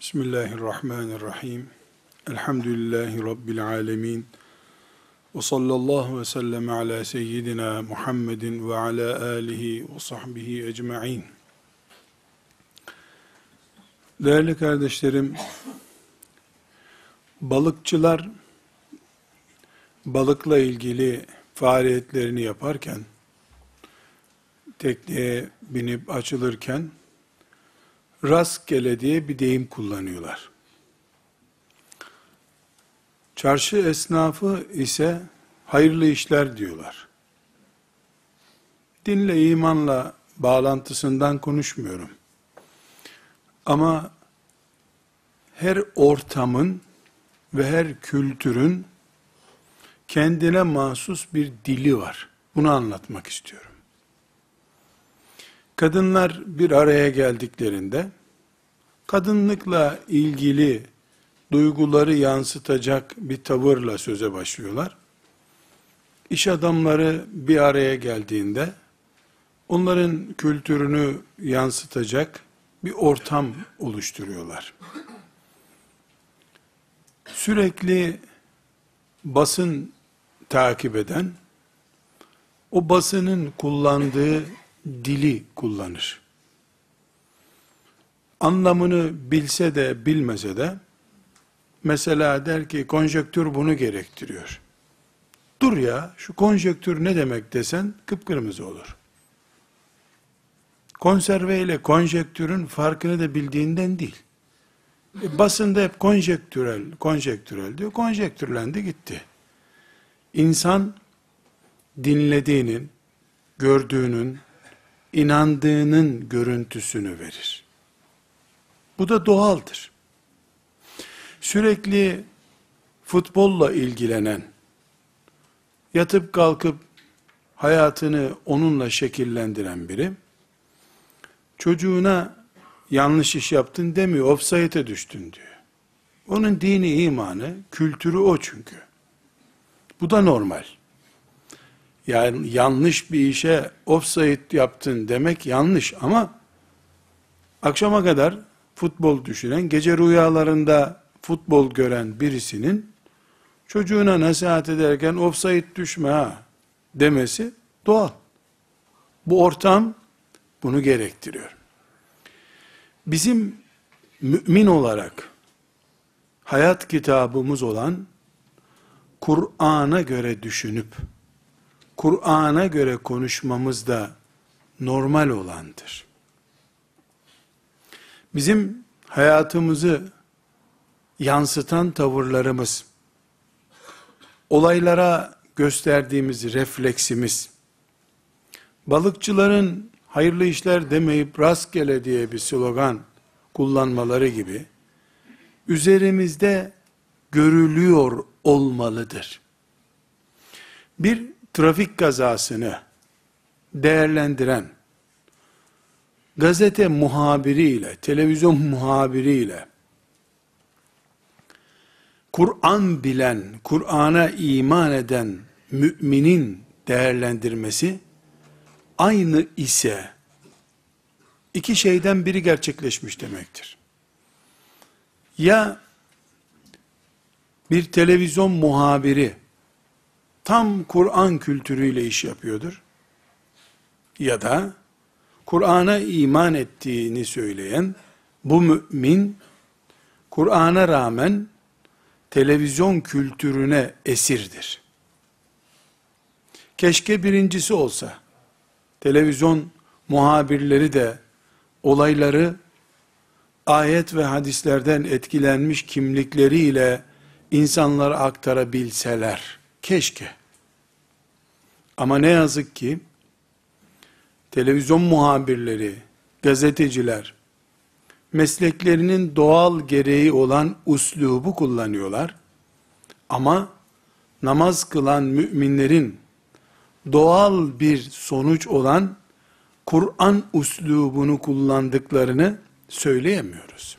Bismillahirrahmanirrahim. Elhamdülillahi Rabbil alemin. Ve sallallahu ve sellem ala seyyidina Muhammedin ve ala alihi ve sahbihi ecma'in. Değerli kardeşlerim, balıkçılar balıkla ilgili faaliyetlerini yaparken, tekneye binip açılırken, rastgele diye bir deyim kullanıyorlar. Çarşı esnafı ise hayırlı işler diyorlar. Dinle, imanla bağlantısından konuşmuyorum. Ama her ortamın ve her kültürün kendine mahsus bir dili var. Bunu anlatmak istiyorum. Kadınlar bir araya geldiklerinde, kadınlıkla ilgili duyguları yansıtacak bir tavırla söze başlıyorlar. İş adamları bir araya geldiğinde, onların kültürünü yansıtacak bir ortam oluşturuyorlar. Sürekli basın takip eden, o basının kullandığı dili kullanır. Anlamını bilse de bilmese de, mesela der ki konjektür bunu gerektiriyor. Dur ya, şu konjektür ne demek desen kıpkırmızı olur. Konserve ile konjektürün farkını da bildiğinden değil. Basında hep konjektürel diyor. Konjektürlendi gitti. İnsan dinlediğinin, gördüğünün, inandığının görüntüsünü verir. Bu da doğaldır. Sürekli futbolla ilgilenen, yatıp kalkıp hayatını onunla şekillendiren biri, çocuğuna yanlış iş yaptın demiyor, ofsayete düştün diyor. Onun dini, imanı, kültürü o çünkü. Bu da normal. Yani yanlış bir işe offside yaptın demek yanlış, ama akşama kadar futbol düşünen, gece rüyalarında futbol gören birisinin çocuğuna nasihat ederken offside düşme ha demesi doğal. Bu ortam bunu gerektiriyor. Bizim mümin olarak hayat kitabımız olan Kur'an'a göre düşünüp Kur'an'a göre konuşmamız da normal olandır. Bizim hayatımızı yansıtan tavırlarımız, olaylara gösterdiğimiz refleksimiz, balıkçıların hayırlı işler demeyip rastgele diye bir slogan kullanmaları gibi, üzerimizde görülüyor olmalıdır. Bir trafik kazasını değerlendiren gazete muhabiriyle, televizyon muhabiriyle, Kur'an bilen, Kur'an'a iman eden müminin değerlendirmesi aynı ise, iki şeyden biri gerçekleşmiş demektir. Ya bir televizyon muhabiri tam Kur'an kültürüyle iş yapıyordur, ya da Kur'an'a iman ettiğini söyleyen bu mümin, Kur'an'a rağmen televizyon kültürüne esirdir. Keşke birincisi olsa, televizyon muhabirleri de olayları ayet ve hadislerden etkilenmiş kimlikleriyle insanlara aktarabilseler, keşke. Ama ne yazık ki, televizyon muhabirleri, gazeteciler, mesleklerinin doğal gereği olan üslubu kullanıyorlar. Ama namaz kılan müminlerin doğal bir sonuç olan Kur'an üslubunu kullandıklarını söyleyemiyoruz.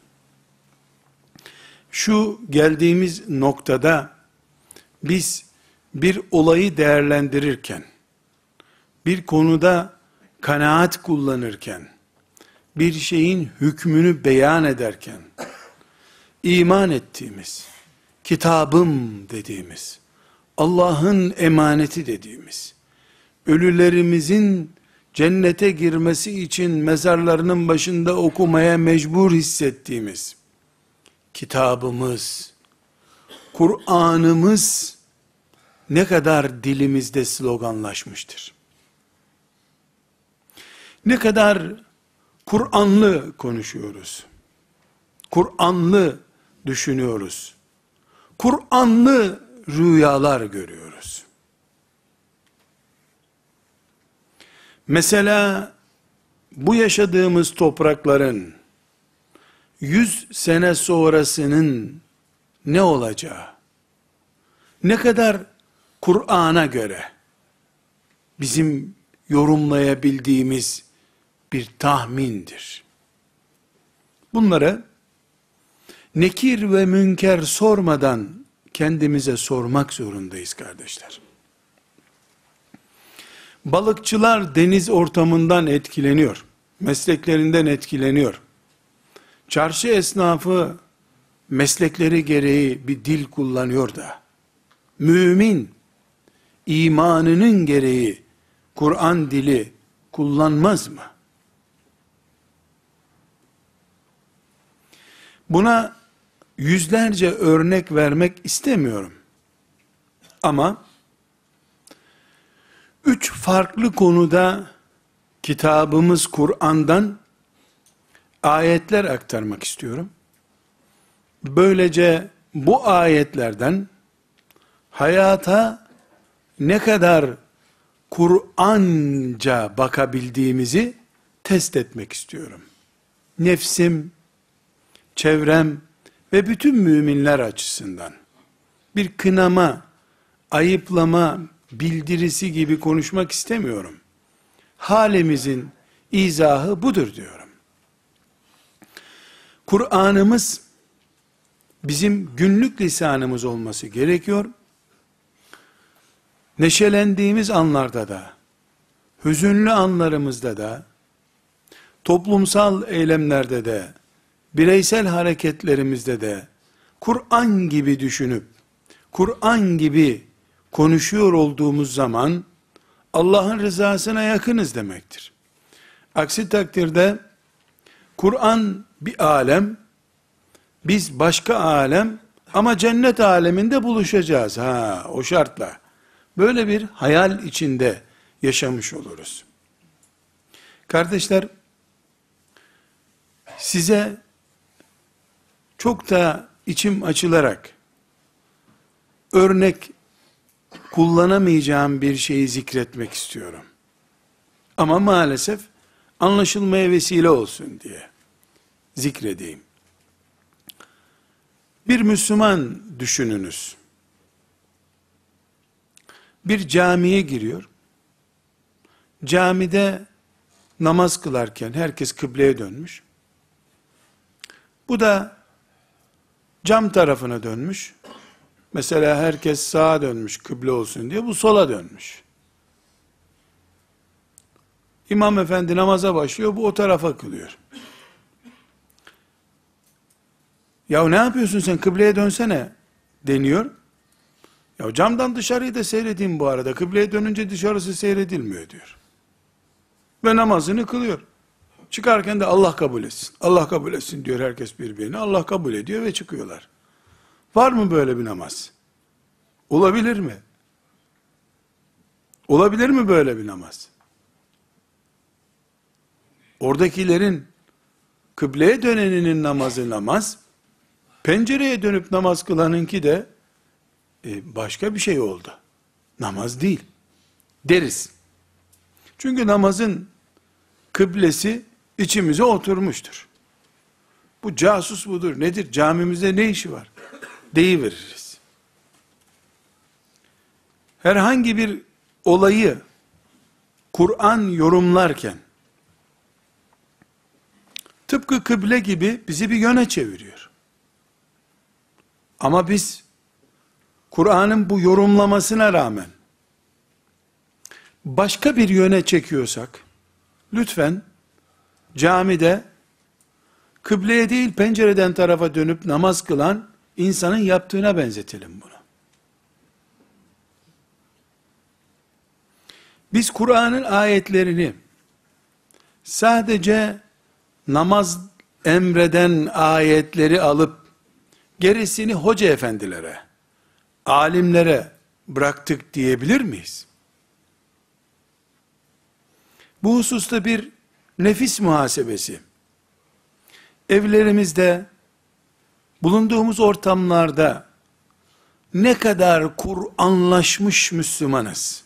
Şu geldiğimiz noktada biz bir olayı değerlendirirken, bir konuda kanaat kullanırken, bir şeyin hükmünü beyan ederken, iman ettiğimiz, kitabım dediğimiz, Allah'ın emaneti dediğimiz, ölülerimizin cennete girmesi için mezarlarının başında okumaya mecbur hissettiğimiz kitabımız, Kur'an'ımız ne kadar dilimizde sloganlaşmıştır. Ne kadar Kur'anlı konuşuyoruz. Kur'anlı düşünüyoruz. Kur'anlı rüyalar görüyoruz. Mesela bu yaşadığımız toprakların 100 sene sonrasının ne olacağı, ne kadar Kur'an'a göre bizim yorumlayabildiğimiz bir tahmindir. Bunları nekir ve münker sormadan kendimize sormak zorundayız kardeşler. Balıkçılar deniz ortamından etkileniyor. Mesleklerinden etkileniyor. Çarşı esnafı meslekleri gereği bir dil kullanıyor da, mümin imanının gereği Kur'an dili kullanmaz mı? Buna yüzlerce örnek vermek istemiyorum. Ama 3 farklı konuda kitabımız Kur'an'dan ayetler aktarmak istiyorum. Böylece bu ayetlerden hayata ne kadar Kur'anca bakabildiğimizi test etmek istiyorum. Nefsim, çevrem ve bütün müminler açısından bir kınama, ayıplama, bildirisi gibi konuşmak istemiyorum. Halimizin izahı budur diyorum. Kur'an'ımız bizim günlük lisanımız olması gerekiyor. Neşelendiğimiz anlarda da, hüzünlü anlarımızda da, toplumsal eylemlerde de, bireysel hareketlerimizde de, Kur'an gibi düşünüp, Kur'an gibi konuşuyor olduğumuz zaman, Allah'ın rızasına yakınız demektir. Aksi takdirde, Kur'an bir alem, biz başka alem, ama cennet aleminde buluşacağız. O şartla. Böyle bir hayal içinde yaşamış oluruz. Kardeşler, size çok da içim açılarak örnek kullanamayacağım bir şeyi zikretmek istiyorum. Ama maalesef anlaşılmaya vesile olsun diye zikredeyim. Bir Müslüman düşününüz. Bir camiye giriyor. Camide namaz kılarken herkes kıbleye dönmüş. Bu da cam tarafına dönmüş. Mesela herkes sağa dönmüş kıble olsun diye, bu sola dönmüş. İmam efendi namaza başlıyor, bu o tarafa kılıyor. Ya ne yapıyorsun sen, kıbleye dönsene deniyor. Ya camdan dışarıyı da seyredeyim bu arada, kıbleye dönünce dışarısı seyredilmiyor diyor. Ve namazını kılıyor. Çıkarken de Allah kabul etsin, Allah kabul etsin diyor herkes birbirine. Allah kabul ediyor ve çıkıyorlar. Var mı böyle bir namaz? Olabilir mi? Olabilir mi böyle bir namaz? Oradakilerin kıbleye döneninin namazı namaz, pencereye dönüp namaz kılanınki de başka bir şey oldu. Namaz değil deriz. Çünkü namazın kıblesi içimize oturmuştur. Bu casus budur, nedir, camimizde ne işi var deyiveririz. Herhangi bir olayı Kur'an yorumlarken tıpkı kıble gibi bizi bir yöne çeviriyor. Ama biz Kur'an'ın bu yorumlamasına rağmen başka bir yöne çekiyorsak, lütfen camide kıbleye değil pencereden tarafa dönüp namaz kılan insanın yaptığına benzetelim bunu. Biz Kur'an'ın ayetlerini sadece namaz emreden ayetleri alıp gerisini hoca efendilere, alimlere bıraktık diyebilir miyiz? Bu hususta bir nefis muhasebesi, evlerimizde, bulunduğumuz ortamlarda ne kadar Kur'anlaşmış Müslümanız?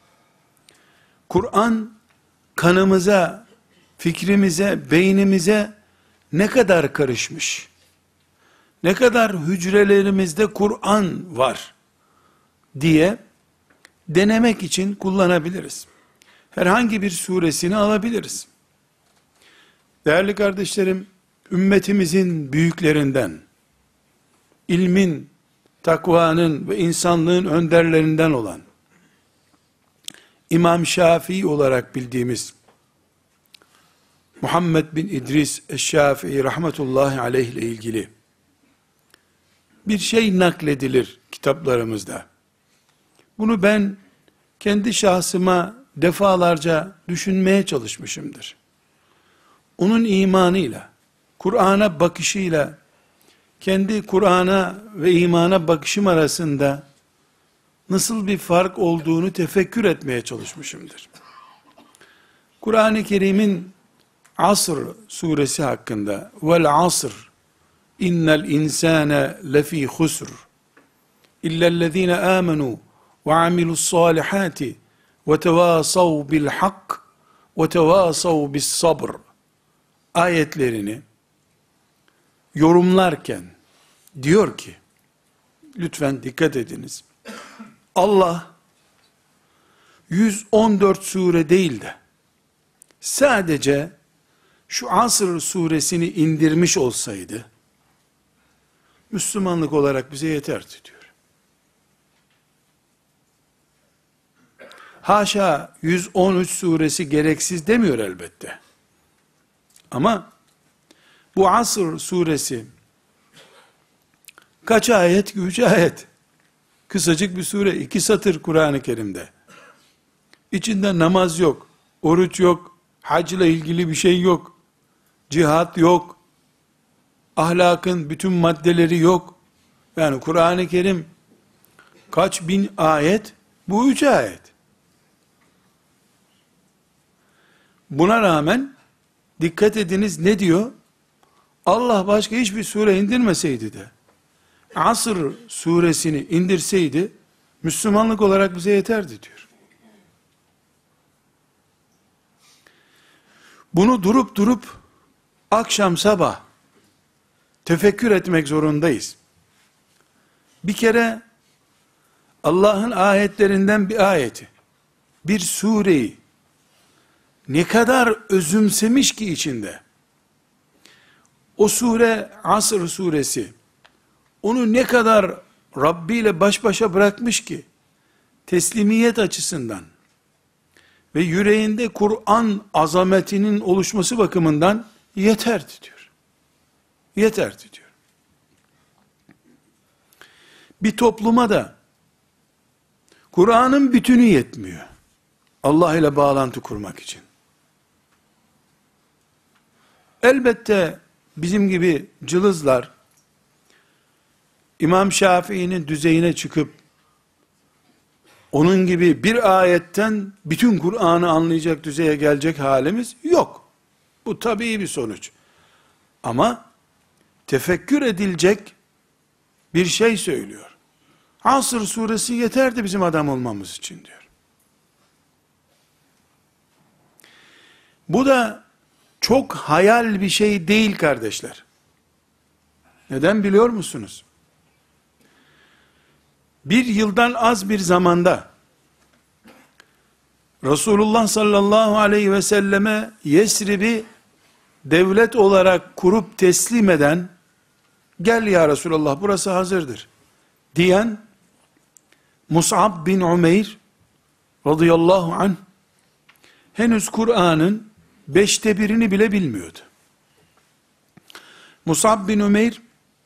Kur'an kanımıza, fikrimize, beynimize ne kadar karışmış? Ne kadar hücrelerimizde Kur'an var diye denemek için kullanabiliriz. Herhangi bir suresini alabiliriz. Değerli kardeşlerim, ümmetimizin büyüklerinden, ilmin, takvanın ve insanlığın önderlerinden olan, İmam Şafii olarak bildiğimiz Muhammed bin İdris Eşşafii rahmetullahi aleyh ile ilgili bir şey nakledilir kitaplarımızda. Bunu ben kendi şahsıma defalarca düşünmeye çalışmışımdır. Onun imanıyla, Kur'an'a bakışıyla, kendi Kur'an'a ve imana bakışım arasında nasıl bir fark olduğunu tefekkür etmeye çalışmışımdır. Kur'an-ı Kerim'in Asr suresi hakkında, vel asr, innel insane lefî husr, illellezîne âmenû ve amilussâlihâti ve tevâsav bil hak ve tevâsav bis sabr ayetlerini yorumlarken diyor ki, lütfen dikkat ediniz, Allah 114 sure değil de sadece şu Asr suresini indirmiş olsaydı Müslümanlık olarak bize yeterdi diyor. Haşa 113 suresi gereksiz demiyor elbette. Ama bu Asr suresi kaç ayet? 3 ayet. Kısacık bir sure, 2 satır Kur'an-ı Kerim'de. İçinde namaz yok, oruç yok, hacla ilgili bir şey yok, cihat yok, ahlakın bütün maddeleri yok. Yani Kur'an-ı Kerim kaç bin ayet? Bu 3 ayet. Buna rağmen dikkat ediniz ne diyor? Allah başka hiçbir sure indirmeseydi de Asr suresini indirseydi Müslümanlık olarak bize yeterdi diyor. Bunu durup akşam sabah tefekkür etmek zorundayız. Bir kere Allah'ın ayetlerinden bir ayeti, bir sureyi ne kadar özümsemiş ki içinde. O sure Asr suresi onu ne kadar Rabbi ile baş başa bırakmış ki teslimiyet açısından ve yüreğinde Kur'an azametinin oluşması bakımından yeterdi diyor. Yeterdi diyor. Bir topluma da Kur'an'ın bütünü yetmiyor. Allah ile bağlantı kurmak için. Elbette bizim gibi cılızlar İmam Şafii'nin düzeyine çıkıp onun gibi bir ayetten bütün Kur'an'ı anlayacak düzeye gelecek halimiz yok. Bu tabii bir sonuç. Ama tefekkür edilecek bir şey söylüyor. Asr suresi yeterdi bizim adam olmamız için diyor. Bu da çok hayal bir şey değil kardeşler. Neden biliyor musunuz? Bir yıldan az bir zamanda Resulullah sallallahu aleyhi ve selleme Yesrib'i devlet olarak kurup teslim eden, gel ya Resulallah burası hazırdır diyen Mus'ab bin Umeyr radıyallahu anh henüz Kur'an'ın 1/5'ini bile bilmiyordu. Mus'ab bin Ümeyr,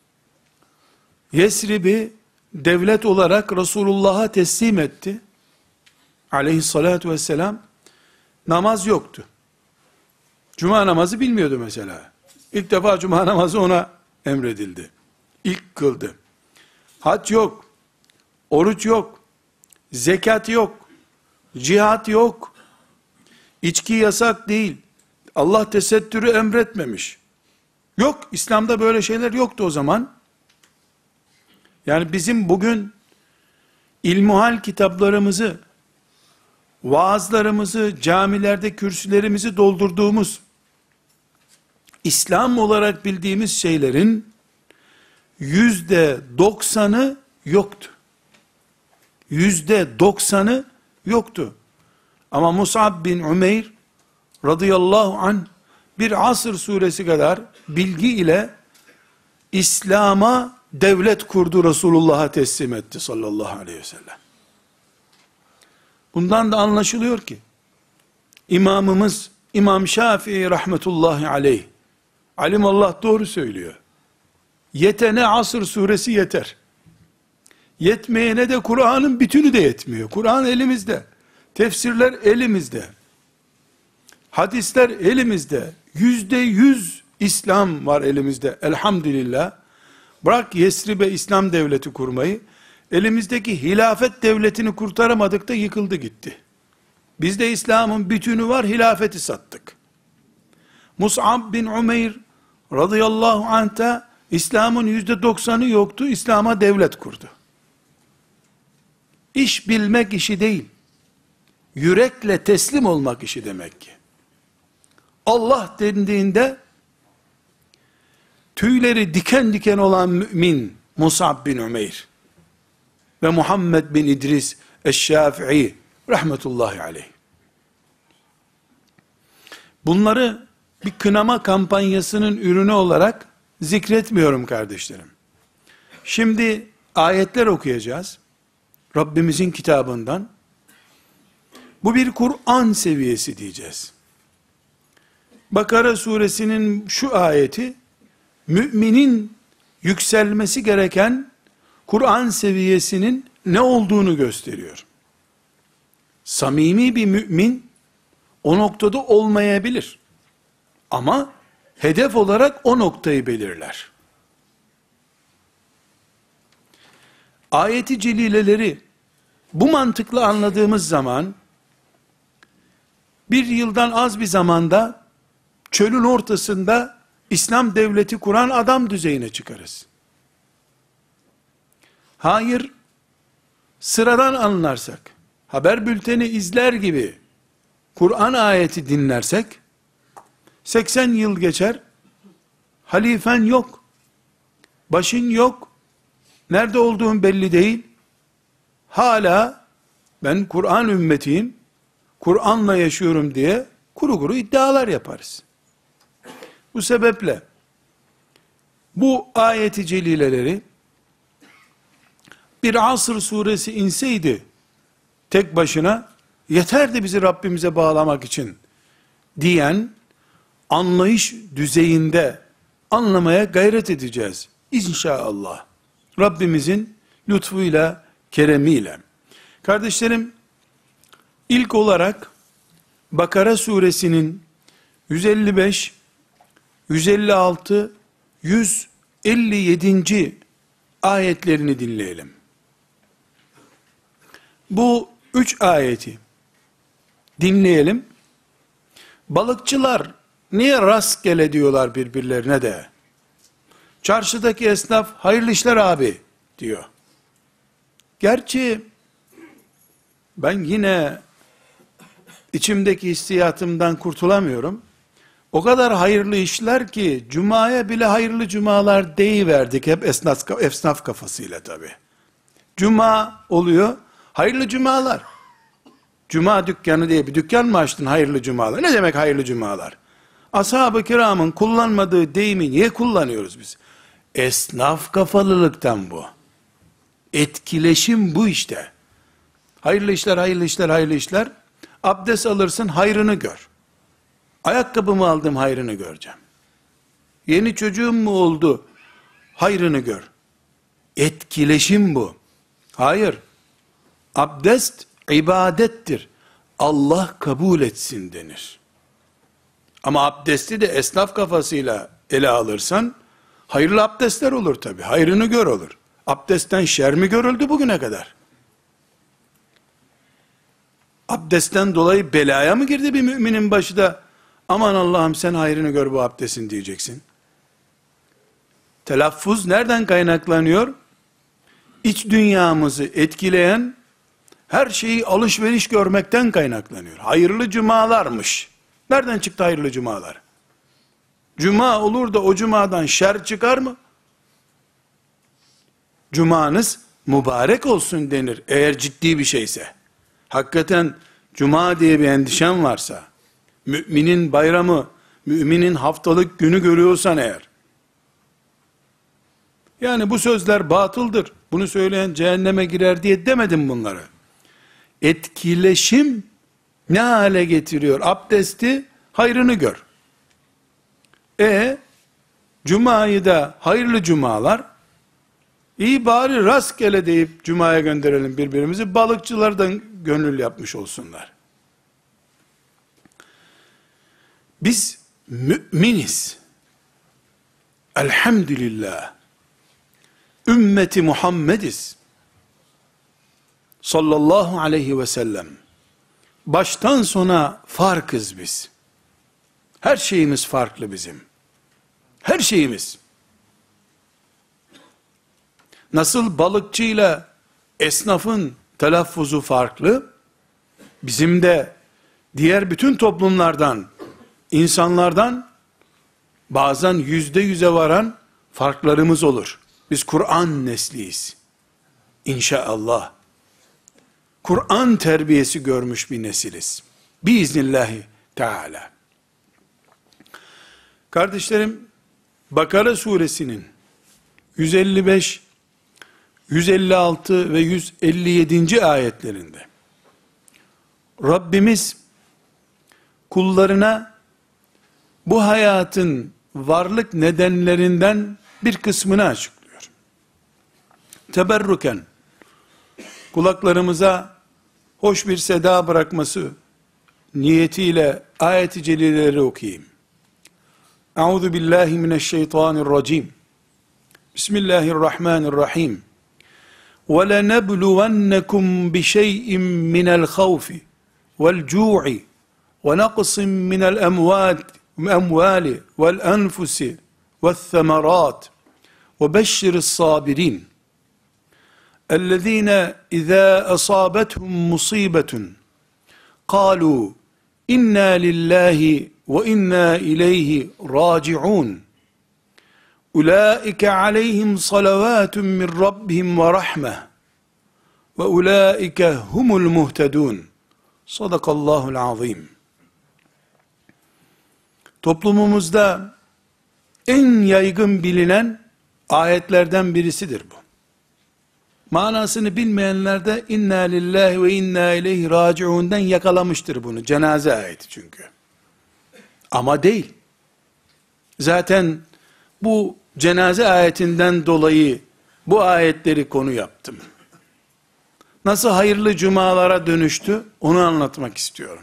Yesrib'i devlet olarak Resulullah'a teslim etti. Aleyhissalatu vesselam. Namaz yoktu. Cuma namazı bilmiyordu mesela. İlk defa cuma namazı ona emredildi. İlk kıldı. Hac yok. Oruç yok. Zekat yok. Cihat yok. İçki yasak değil. Allah tesettürü emretmemiş. Yok. İslam'da böyle şeyler yoktu o zaman. Yani bizim bugün ilmuhal kitaplarımızı, vaazlarımızı, camilerde kürsülerimizi doldurduğumuz, İslam olarak bildiğimiz şeylerin %90'ı yoktu. %90'ı yoktu. Ama Mus'ab bin Ümeyr radıyallahu anh bir Asr suresi kadar bilgi ile İslam'a devlet kurdu, Resulullah'a teslim etti sallallahu aleyhi ve sellem. Bundan da anlaşılıyor ki imamımız İmam Şafii rahmetullahi aleyh, alimallah doğru söylüyor. Yetene Asr suresi yeter. Yetmeyene de Kur'an'ın bütünü de yetmiyor. Kur'an elimizde. Tefsirler elimizde. Hadisler elimizde. %100 İslam var elimizde. Elhamdülillah. Bırak Yesrib'e İslam devleti kurmayı, elimizdeki hilafet devletini kurtaramadık da yıkıldı gitti. Bizde İslam'ın bütünü var, hilafeti sattık. Mus'ab bin Ümeyr radıyallahu anh'ta İslam'ın %90'ı yoktu, İslam'a devlet kurdu. İş bilmek işi değil, yürekle teslim olmak işi demek ki. Allah dendiğinde, tüyleri diken diken olan mümin Mus'ab bin Ümeyr ve Muhammed bin İdris eş-Şafii rahmetullahi aleyh. Bunları bir kınama kampanyasının ürünü olarak zikretmiyorum kardeşlerim. Şimdi ayetler okuyacağız. Rabbimizin kitabından. Bu bir Kur'an seviyesi diyeceğiz. Bakara suresinin şu ayeti, müminin yükselmesi gereken Kur'an seviyesinin ne olduğunu gösteriyor. Samimi bir mümin o noktada olmayabilir. Ama hedef olarak o noktayı belirler. Ayeti celileleri bu mantıkla anladığımız zaman, bir yıldan az bir zamanda çölün ortasında İslam devleti kuran adam düzeyine çıkarız. Hayır, sıradan anlarsak, haber bülteni izler gibi Kur'an ayeti dinlersek, 80 yıl geçer, halifen yok, başın yok, nerede olduğun belli değil, hala ben Kur'an ümmetiyim, Kur'an'la yaşıyorum diye kuru kuru iddialar yaparız. Bu sebeple bu ayeti celileleri bir Asr suresi inseydi tek başına yeterdi bizi Rabbimize bağlamak için diyen anlayış düzeyinde anlamaya gayret edeceğiz. İnşallah. Rabbimizin lütfuyla, keremiyle. Kardeşlerim, ilk olarak Bakara suresinin 155, 156, 157. ayetlerini dinleyelim. Bu 3 ayeti dinleyelim. Balıkçılar niye rastgele diyorlar birbirlerine de? Çarşıdaki esnaf hayırlı işler abi diyor. Gerçi ben yine içimdeki hissiyatımdan kurtulamıyorum. O kadar hayırlı işler ki cumaya bile hayırlı cumalar deyiverdik hep esnaf kafasıyla tabi. Cuma oluyor, hayırlı cumalar. Cuma dükkanı diye bir dükkan mı açtın, hayırlı cumalar? Ne demek hayırlı cumalar? Ashab-ı kiramın kullanmadığı deyimi niye kullanıyoruz biz? Esnaf kafalılıktan bu. Etkileşim bu işte. Hayırlı işler, hayırlı işler, hayırlı işler. Abdest alırsın, hayrını gör. Ayakkabımı aldım, hayrını göreceğim. Yeni çocuğun mu oldu? Hayrını gör. Etkileşim bu. Hayır. Abdest ibadettir. Allah kabul etsin denir. Ama abdesti de esnaf kafasıyla ele alırsan, hayırlı abdestler olur tabi. Hayrını gör olur. Abdestten şer mi görüldü bugüne kadar? Abdestten dolayı belaya mı girdi bir müminin başı da, aman Allah'ım sen hayrını gör bu abdestin diyeceksin. Telaffuz nereden kaynaklanıyor? İç dünyamızı etkileyen her şeyi alışveriş görmekten kaynaklanıyor. Hayırlı cumalarmış. Nereden çıktı hayırlı cumalar? Cuma olur da o cumadan şer çıkar mı? Cumanız mübarek olsun denir eğer ciddi bir şeyse. Hakikaten cuma diye bir endişen varsa, müminin bayramı, müminin haftalık günü görüyorsan eğer, yani bu sözler batıldır, bunu söyleyen cehenneme girer diye demedim bunları. Etkileşim ne hale getiriyor? Abdesti hayrını gör. Cuma'yı da hayırlı cumalar, iyi bari rastgele deyip cumaya gönderelim birbirimizi, balıkçılardan gönül yapmış olsunlar. Biz müminiz. Elhamdülillah. Ümmeti Muhammediz. Sallallahu aleyhi ve sellem. Baştan sona farkız biz. Her şeyimiz farklı bizim. Her şeyimiz. Nasıl balıkçıyla esnafın telaffuzu farklı, bizim de diğer bütün toplumlardan, insanlardan bazen %100'e varan farklarımız olur. Biz Kur'an nesliyiz. İnşallah. Kur'an terbiyesi görmüş bir nesiliz. Biiznillahü Teala. Kardeşlerim, Bakara suresinin 155, 156 ve 157. ayetlerinde Rabbimiz kullarına bu hayatın varlık nedenlerinden bir kısmını açıklıyor. Teberruken kulaklarımıza hoş bir seda bırakması niyetiyle ayet-i celileleri okuyayım. Euzu billahi mineşşeytanirracim. Bismillahirrahmanirrahim. وَلَنَبْلُوَنَّكُمْ بِشَيْءٍ مِّنَ الْخَوْفِ وَالْجُوعِ وَنَقْصٍ مِّنَ الْأَمْوَالِ وَالْأَنْفُسِ وَالثَّمَرَاتِ وَبَشِّرِ الصَّابِرِينَ الَّذ۪ينَ اِذَا أَصَابَتْهُمْ مُصِيبَةٌ قَالُوا اِنَّا لِلّٰهِ وَاِنَّا اِلَيْهِ رَاجِعُونَ اُولَٰئِكَ عَلَيْهِمْ صَلَوَاتٌ مِّنْ رَبِّهِمْ وَرَحْمَةٌ وَاُولَٰئِكَ هُمُ الْمُهْتَدُونَ Sadakallahul azim. Toplumumuzda en yaygın bilinen ayetlerden birisidir bu. Manasını bilmeyenler de inna lillahi ve inna ileyhi raciun'dan yakalamıştır bunu. Cenaze ayeti çünkü. Ama değil. Zaten bu cenaze ayetinden dolayı bu ayetleri konu yaptım. Nasıl hayırlı cumalara dönüştü onu anlatmak istiyorum.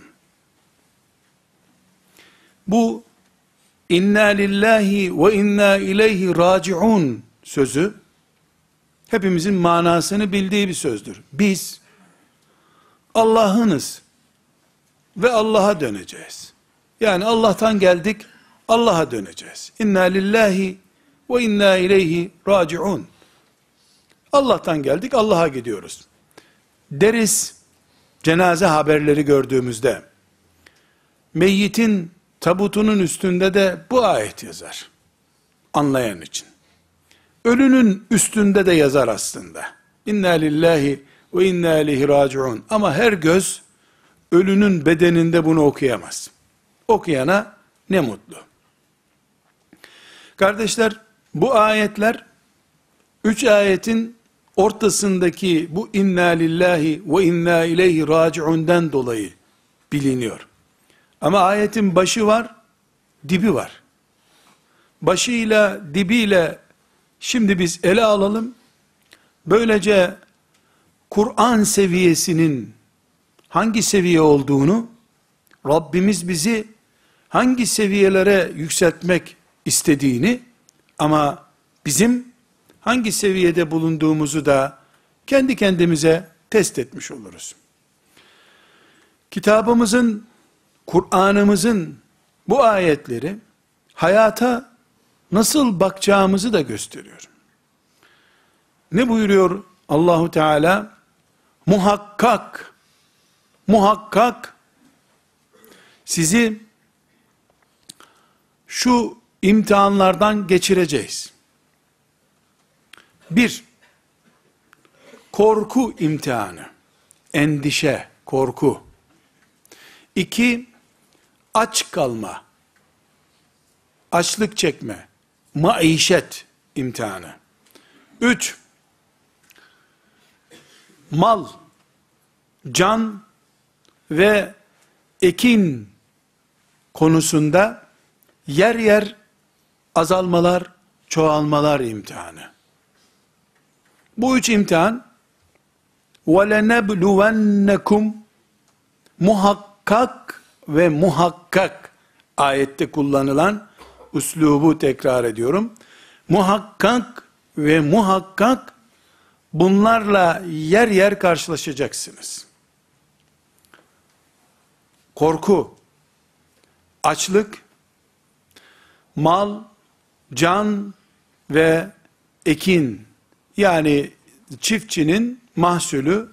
Bu inna lillahi ve inna ileyhi raciun sözü hepimizin manasını bildiği bir sözdür. Biz Allah'ınız ve Allah'a döneceğiz. Yani Allah'tan geldik, Allah'a döneceğiz. İnna lillahi ve inna ileyhi raciun. Allah'tan geldik, Allah'a gidiyoruz deriz. Cenaze haberleri gördüğümüzde meyyitin tabutunun üstünde de bu ayet yazar. Anlayan için. Ölünün üstünde de yazar aslında. İnna lillahi ve inna ileyhi raciun. Ama her göz ölünün bedeninde bunu okuyamaz. Okuyana ne mutlu. Kardeşler, bu ayetler 3 ayetin ortasındaki bu inna lillahi ve inna ileyhi raciun'dan dolayı biliniyor. Ama ayetin başı var, dibi var. başıyla dibiyle şimdi biz ele alalım. Böylece Kur'an seviyesinin hangi seviye olduğunu, Rabbimiz bizi hangi seviyelere yükseltmek istediğini, ama bizim hangi seviyede bulunduğumuzu da kendi kendimize test etmiş oluruz. Kitabımızın, Kur'an'ımızın bu ayetleri hayata nasıl bakacağımızı da gösteriyor. Ne buyuruyor Allahu Teala? Muhakkak sizi şu imtihanlardan geçireceğiz. 1. Korku imtihanı, endişe, korku. 2. Aç kalma, açlık çekme, maişet imtihanı. 3. Mal, can ve ekin konusunda yer yer azalmalar, çoğalmalar imtihanı. Bu üç imtihan, وَلَنَبْلُوَنَّكُمْ muhakkak ve muhakkak ayette kullanılan üslubu tekrar ediyorum. Muhakkak ve muhakkak bunlarla yer yer karşılaşacaksınız. Korku, açlık, mal, can ve ekin, yani çiftçinin mahsulü,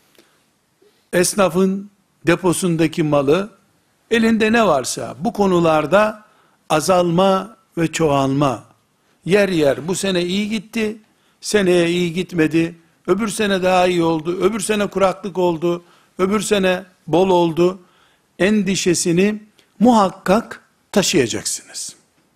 esnafın deposundaki malı, elinde ne varsa bu konularda azalma ve çoğalma, yer yer bu sene iyi gitti, seneye iyi gitmedi, öbür sene daha iyi oldu, öbür sene kuraklık oldu, öbür sene bol oldu, endişesini muhakkak taşıyacaksınız.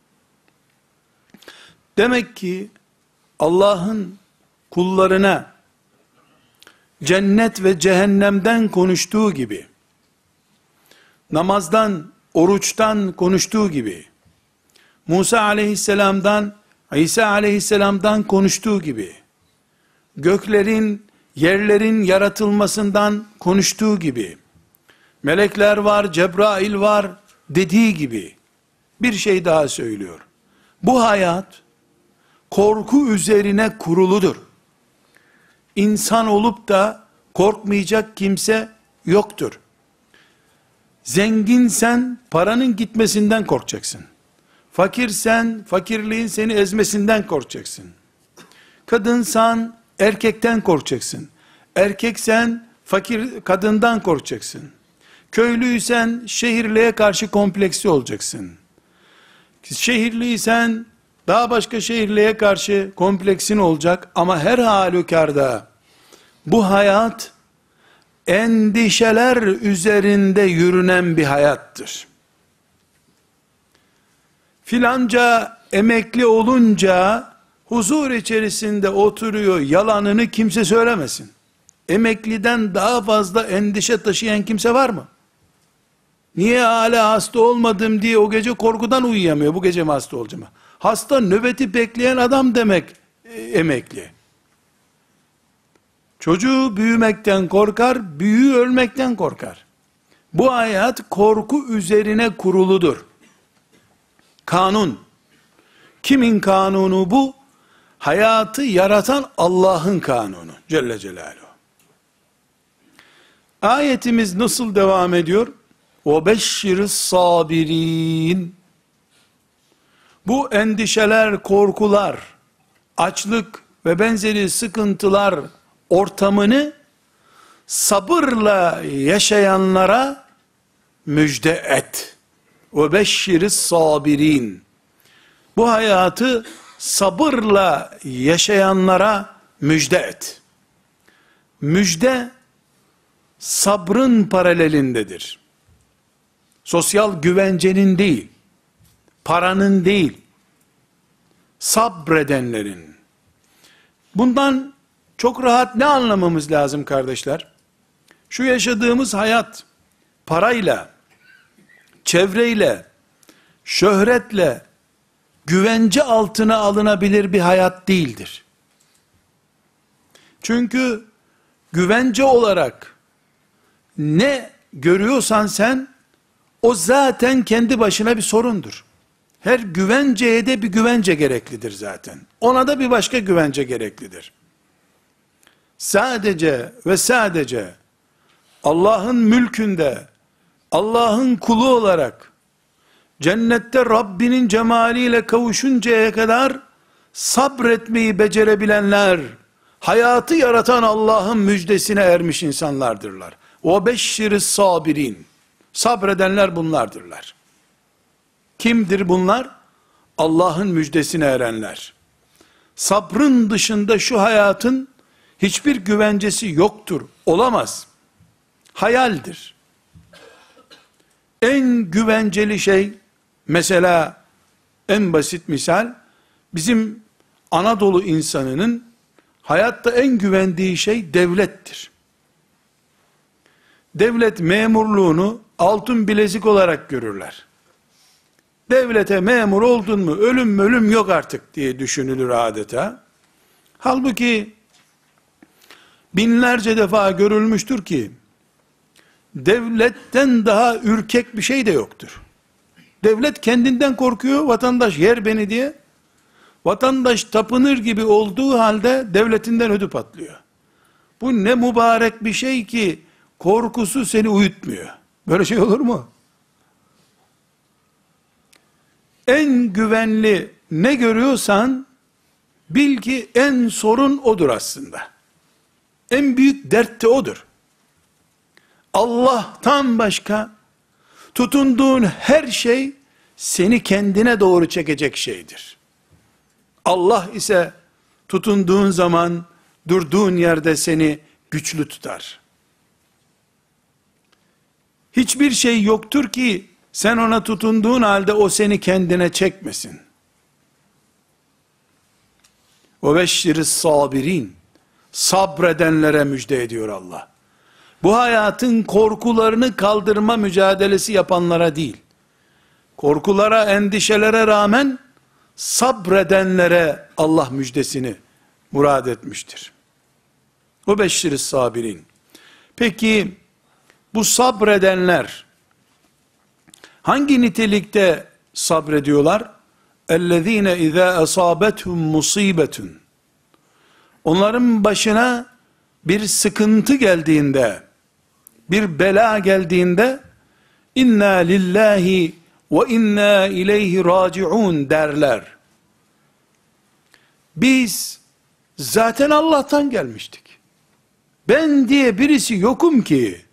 Demek ki Allah'ın kullarına cennet ve cehennemden konuştuğu gibi, namazdan, oruçtan konuştuğu gibi, Musa aleyhisselamdan, İsa aleyhisselamdan konuştuğu gibi, göklerin, yerlerin yaratılmasından konuştuğu gibi, melekler var, Cebrail var dediği gibi, bir şey daha söylüyor. Bu hayat, korku üzerine kuruludur. İnsan olup da korkmayacak kimse yoktur. Zenginsen paranın gitmesinden korkacaksın. Fakirsen fakirliğin seni ezmesinden korkacaksın. Kadınsan erkekten korkacaksın. Erkeksen fakir kadından korkacaksın. Köylüysen şehirliye karşı kompleksi olacaksın. Şehirliysen daha başka şehirliye karşı kompleksin olacak, ama her halükarda bu hayat endişeler üzerinde yürünen bir hayattır. Filanca emekli olunca huzur içerisinde oturuyor yalanını kimse söylemesin. Emekliden daha fazla endişe taşıyan kimse var mı? Niye hala hasta olmadım diye o gece korkudan uyuyamıyor, bu gece mi hasta olacağım? Hasta nöbeti bekleyen adam demek emekli. Çocuğu büyümekten korkar, büyüğü ölmekten korkar. Bu hayat korku üzerine kuruludur. Kanun. Kimin kanunu bu? Hayatı yaratan Allah'ın kanunu. Celle Celaluhu. Ayetimiz nasıl devam ediyor? وَبَشِّرِ الصَّابِرِينَ. Bu endişeler, korkular, açlık ve benzeri sıkıntılar ortamını sabırla yaşayanlara müjde et. وَبَشِّرِ الصَّابِرِينَ. Bu hayatı sabırla yaşayanlara müjde et. Müjde sabrın paralelindedir. Sosyal güvencenin değil, paranın değil, sabredenlerin. Bundan çok rahat ne anlamamız lazım kardeşler? Şu yaşadığımız hayat, parayla, çevreyle, şöhretle, güvence altına alınabilir bir hayat değildir. Çünkü güvence olarak ne görüyorsan sen, o zaten kendi başına bir sorundur. Her güvenceye de bir güvence gereklidir zaten. Ona da bir başka güvence gereklidir. Sadece ve sadece Allah'ın mülkünde, Allah'ın kulu olarak, cennette Rabbinin cemaliyle kavuşuncaya kadar sabretmeyi becerebilenler, hayatı yaratan Allah'ın müjdesine ermiş insanlardırlar. وَبَشِّرِ الصَّابِرِينَ. Sabredenler bunlardırlar. Kimdir bunlar? Allah'ın müjdesine erenler. Sabrın dışında şu hayatın hiçbir güvencesi yoktur, olamaz. Hayaldir. En güvenceli şey, mesela en basit misal, bizim Anadolu insanının hayatta en güvendiği şey devlettir. Devlet memurluğunu altın bilezik olarak görürler. Devlete memur oldun mu ölüm yok artık diye düşünülür adeta. Halbuki binlerce defa görülmüştür ki devletten daha ürkek bir şey de yoktur. Devlet kendinden korkuyor, vatandaş yer beni diye. Vatandaş tapınır gibi olduğu halde devletinden ödü patlıyor. Bu ne mübarek bir şey ki korkusu seni uyutmuyor. Böyle şey olur mu? En güvenli ne görüyorsan bil ki en sorun odur aslında. En büyük dert de odur. Allah'tan başka tutunduğun her şey seni kendine doğru çekecek şeydir. Allah ise tutunduğun zaman durduğun yerde seni güçlü tutar. Hiçbir şey yoktur ki sen ona tutunduğun halde o seni kendine çekmesin. وَبَشِّرِ الصَّابِرِينَ. Sabredenlere müjde ediyor Allah. Bu hayatın korkularını kaldırma mücadelesi yapanlara değil, korkulara, endişelere rağmen sabredenlere Allah müjdesini murad etmiştir. وَبَشِّرِ الصَّابِرِينَ. Peki, bu sabredenler hangi nitelikte sabrediyorlar? اَلَّذ۪ينَ اِذَا أَصَابَتْهُمْ مُصِيبَةٌ. Onların başına bir sıkıntı geldiğinde, bir bela geldiğinde, inna lillahi ve inna ileyhi raciun derler. Biz zaten Allah'tan gelmiştik. Ben diye birisi yokum ki.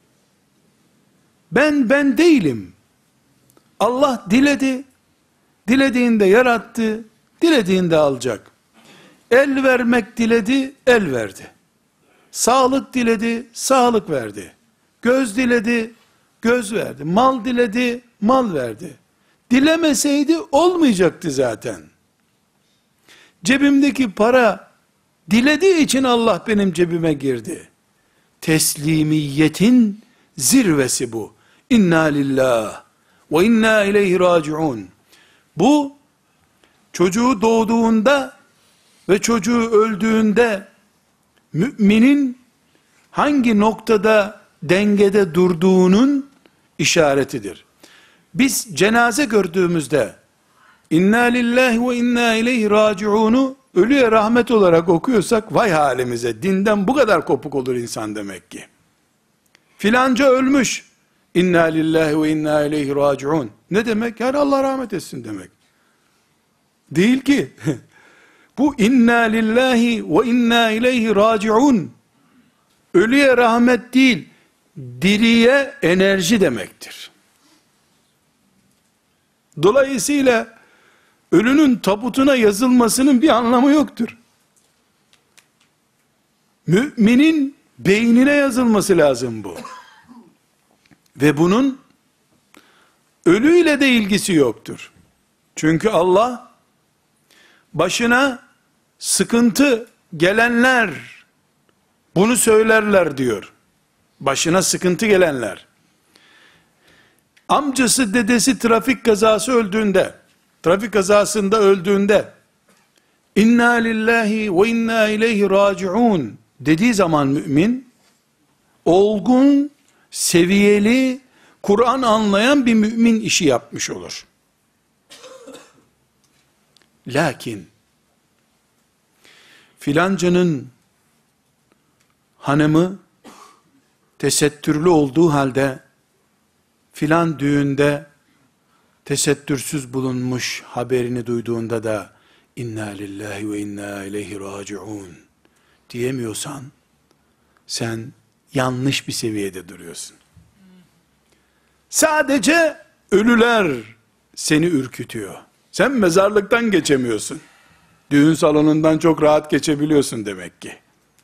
Ben değilim. Allah diledi, dilediğinde yarattı, dilediğinde alacak. El vermek diledi, el verdi. Sağlık diledi, sağlık verdi. Göz diledi, göz verdi. Mal diledi, mal verdi. Dilemeseydi olmayacaktı zaten. Cebimdeki para dilediği için Allah benim cebime girdi. Teslimiyetin zirvesi bu. İnna lillah ve inna ileyhi raciun. Bu çocuğu doğduğunda ve çocuğu öldüğünde müminin hangi noktada dengede durduğunun işaretidir. Biz cenaze gördüğümüzde inna lillahi ve inna ileyhi raciunu ölüye rahmet olarak okuyorsak vay halimize, dinden bu kadar kopuk olur insan demek ki. Filanca ölmüş, inna lillahi ve inna ileyhi raciun. Ne demek? Yani Allah rahmet etsin demek. Değil ki. Bu inna lillahi ve inna ileyhi raciun ölüye rahmet değil, diriye enerji demektir. Dolayısıyla ölünün tabutuna yazılmasının bir anlamı yoktur. Müminin beynine yazılması lazım bu. Ve bunun ölüyle de ilgisi yoktur. Çünkü Allah başına sıkıntı gelenler bunu söylerler diyor. Başına sıkıntı gelenler. Amcası dedesi trafik kazası öldüğünde trafik kazasında öldüğünde İnna lillahi ve inna ileyhi raciun dediği zaman mümin, olgun, seviyeli, Kur'an anlayan bir mümin işi yapmış olur. Lakin filancanın hanımı tesettürlü olduğu halde filan düğünde tesettürsüz bulunmuş haberini duyduğunda da inna lillahi ve inna ileyhi raciun diyemiyorsan sen yanlış bir seviyede duruyorsun. Sadece ölüler seni ürkütüyor. Sen mezarlıktan geçemiyorsun. Düğün salonundan çok rahat geçebiliyorsun demek ki.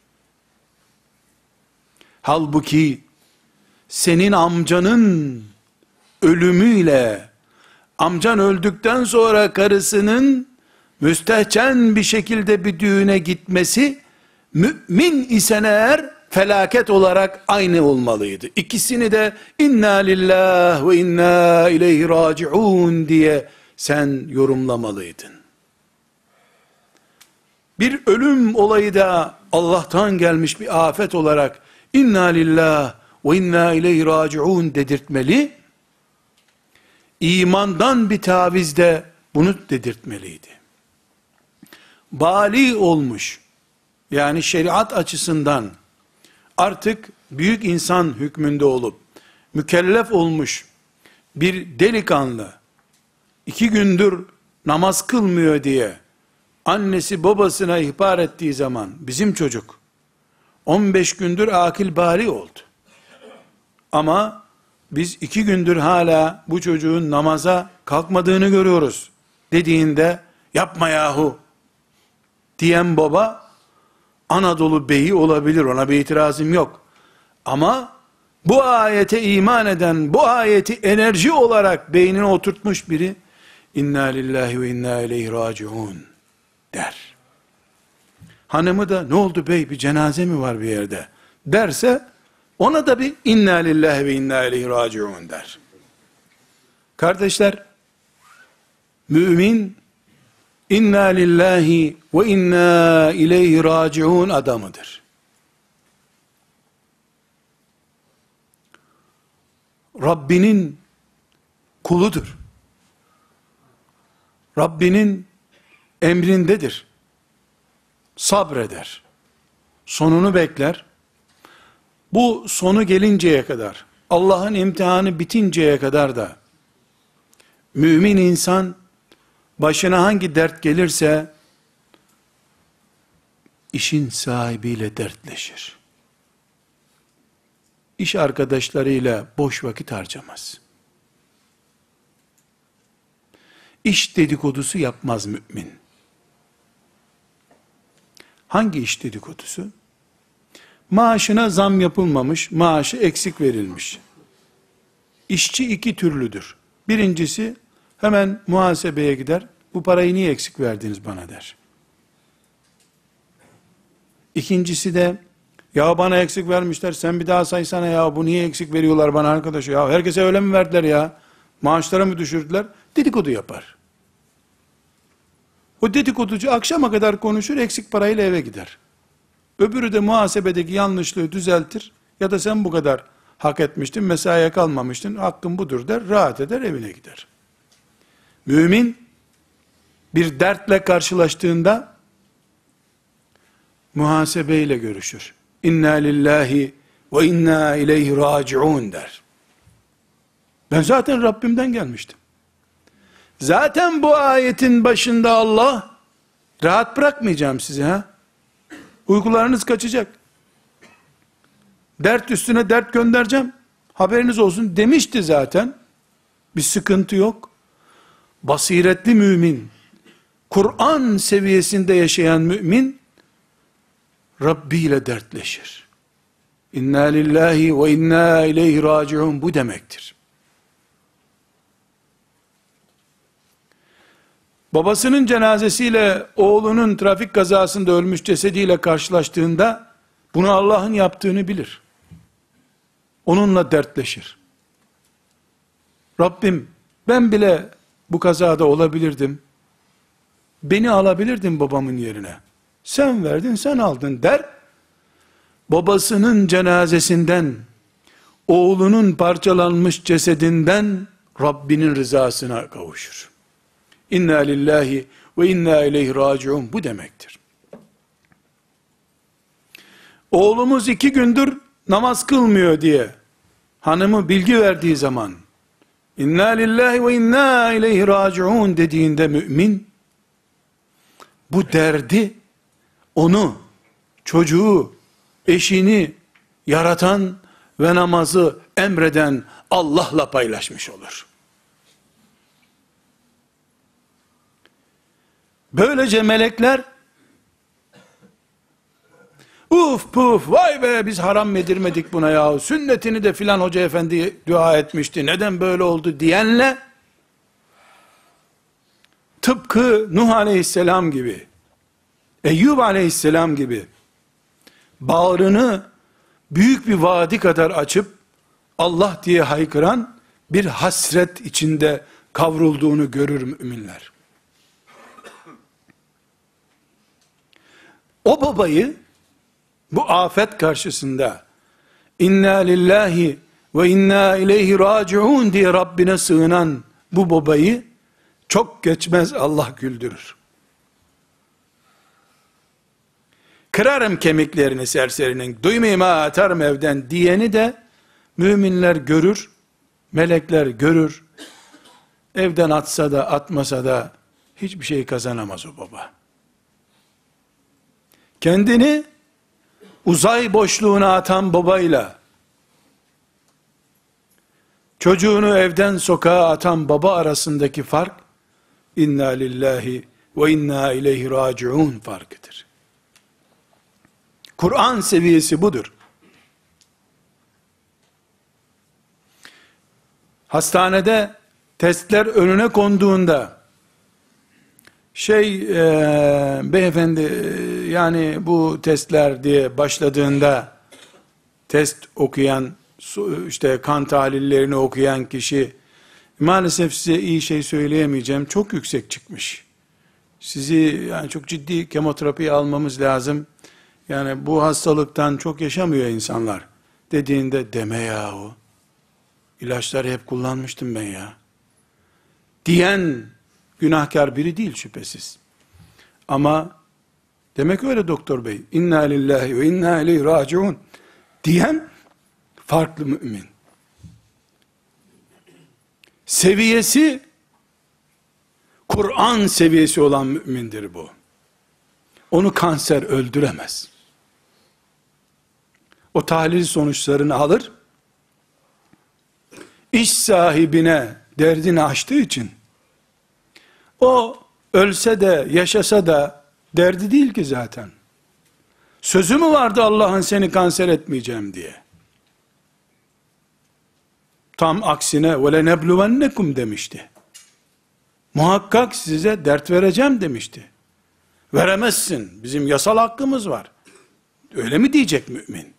Halbuki senin amcanın ölümüyle, amcan öldükten sonra karısının müstehcen bir şekilde bir düğüne gitmesi, mümin isen eğer felaket olarak aynı olmalıydı. İkisini de inna lillah ve inna ileyhi raciun diye sen yorumlamalıydın. Bir ölüm olayı da Allah'tan gelmiş bir afet olarak inna lillah ve inna ileyhi raciun dedirtmeli, imandan bir tavizde bunu dedirtmeliydi. Bali olmuş, yani şeriat açısından artık büyük insan hükmünde olup mükellef olmuş bir delikanlı 2 gündür namaz kılmıyor diye annesi babasına ihbar ettiği zaman bizim çocuk 15 gündür akil bali oldu. Ama biz 2 gündür hala bu çocuğun namaza kalkmadığını görüyoruz dediğinde yapma yahu diyen baba Anadolu beyi olabilir, ona bir itirazım yok. Ama bu ayete iman eden, bu ayeti enerji olarak beynine oturtmuş biri inna lillahi ve inna ileyhi raciun der. Hanımı da ne oldu bey, bir cenaze mi var bir yerde derse ona da bir inna lillahi ve inna ileyhi raciun der. Kardeşler, mümin inna lillahi ve inna ileyhi raciun adamıdır. Rabbinin kuludur. Rabbinin emrindedir. Sabreder. Sonunu bekler. Bu sonu gelinceye kadar, Allah'ın imtihanı bitinceye kadar da mümin insan başına hangi dert gelirse işin sahibiyle dertleşir. İş arkadaşlarıyla boş vakit harcamaz. İş dedikodusu yapmaz mümin. Hangi iş dedikodusu? Maaşına zam yapılmamış, maaşı eksik verilmiş. İşçi 2 türlüdür. Birincisi hemen muhasebeye gider, bu parayı niye eksik verdiniz bana der. İkincisi de ya bana eksik vermişler, sen bir daha saysana ya, bu niye eksik veriyorlar bana arkadaş, ya herkese öyle mi verdiler ya, maaşlara mı düşürdüler, dedikodu yapar. O dedikoducu akşama kadar konuşur, eksik parayla eve gider. Öbürü de muhasebedeki yanlışlığı düzeltir, ya da sen bu kadar hak etmiştin, mesaiye kalmamıştın, hakkın budur der, rahat eder, evine gider. Mümin bir dertle karşılaştığında muhasebeyle görüşür. İnna lillahi ve inna ileyhi raciun der. Ben zaten Rabbimden gelmiştim. Zaten bu ayetin başında Allah rahat bırakmayacağım sizi ha. Uykularınız kaçacak. Dert üstüne dert göndereceğim. Haberiniz olsun demişti zaten. Bir sıkıntı yok. Basiretli mümin, Kur'an seviyesinde yaşayan mümin, Rabbi ile dertleşir. İnna lillahi ve inna ileyhi raciun bu demektir. Babasının cenazesiyle oğlunun trafik kazasında ölmüş cesediyle karşılaştığında bunu Allah'ın yaptığını bilir. Onunla dertleşir. Rabbim ben bile bu kazada olabilirdim. Beni alabilirdin babamın yerine. Sen verdin, sen aldın der. Babasının cenazesinden, oğlunun parçalanmış cesedinden Rabbinin rızasına kavuşur. İnna lillahi ve inna ileyhi raciun bu demektir. Oğlumuz 2 gündür namaz kılmıyor diye hanımı bilgi verdiği zaman İnna lillahi ve inna ileyhi raciun dediğinde mümin bu derdi onu, çocuğu, eşini yaratan ve namazı emreden Allah'la paylaşmış olur. Böylece melekler uf puf vay be biz haram yedirmedik buna ya, sünnetini de filan hoca efendi dua etmişti, neden böyle oldu diyenle tıpkı Nuh aleyhisselam gibi, Eyyub aleyhisselam gibi bağrını büyük bir vadi kadar açıp Allah diye haykıran bir hasret içinde kavrulduğunu görür müminler. O babayı bu afet karşısında inna lillahi ve inna ileyhi raciun diye Rabbine sığınan bu babayı çok geçmez Allah güldürür. Kırarım kemiklerini serserinin, duymayayım ha atarım evden diyeni de müminler görür, melekler görür. Evden atsa da atmasa da hiçbir şey kazanamaz o baba. Kendini uzay boşluğuna atan babayla çocuğunu evden sokağa atan baba arasındaki fark inna lillahi ve inna ileyhi raciun farkıdır. Kur'an seviyesi budur. Hastanede testler önüne konduğunda beyefendi yani bu testler diye başladığında test okuyan işte kan tahlillerini okuyan kişi maalesef size iyi şey söyleyemeyeceğim, çok yüksek çıkmış, sizi yani çok ciddi kemoterapi almamız lazım, yani bu hastalıktan çok yaşamıyor insanlar dediğinde deme yahu, ilaçları hep kullanmıştım ben ya diyen günahkar biri değil şüphesiz. Ama demek öyle doktor bey, inna lillahi ve inna ileyhi raciun diyen farklı mümin. Seviyesi Kur'an seviyesi olan mümindir bu. Onu kanser öldüremez. O tahlil sonuçlarını alır, iş sahibine derdini açtığı için o ölse de yaşasa da derdi değil ki zaten. Sözü mü vardı Allah'ın seni kanser etmeyeceğim diye? Tam aksine وَلَنَبْلُوَنَّكُمْ demişti. Muhakkak size dert vereceğim demişti. Veremezsin, bizim yasal hakkımız var. Öyle mi diyecek mümin?